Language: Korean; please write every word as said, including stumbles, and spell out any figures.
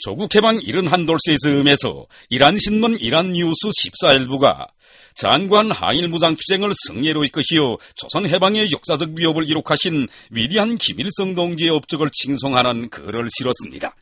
조국 해방 칠십일 돌세 즈음에서 이란신문 이란뉴스 십사일부가 장관 항일 무장투쟁을 성례로 이끄시어 조선 해방의 역사적 위협을 기록하신 위대한 김일성 동지의 업적을 칭송하는 글을 실었습니다.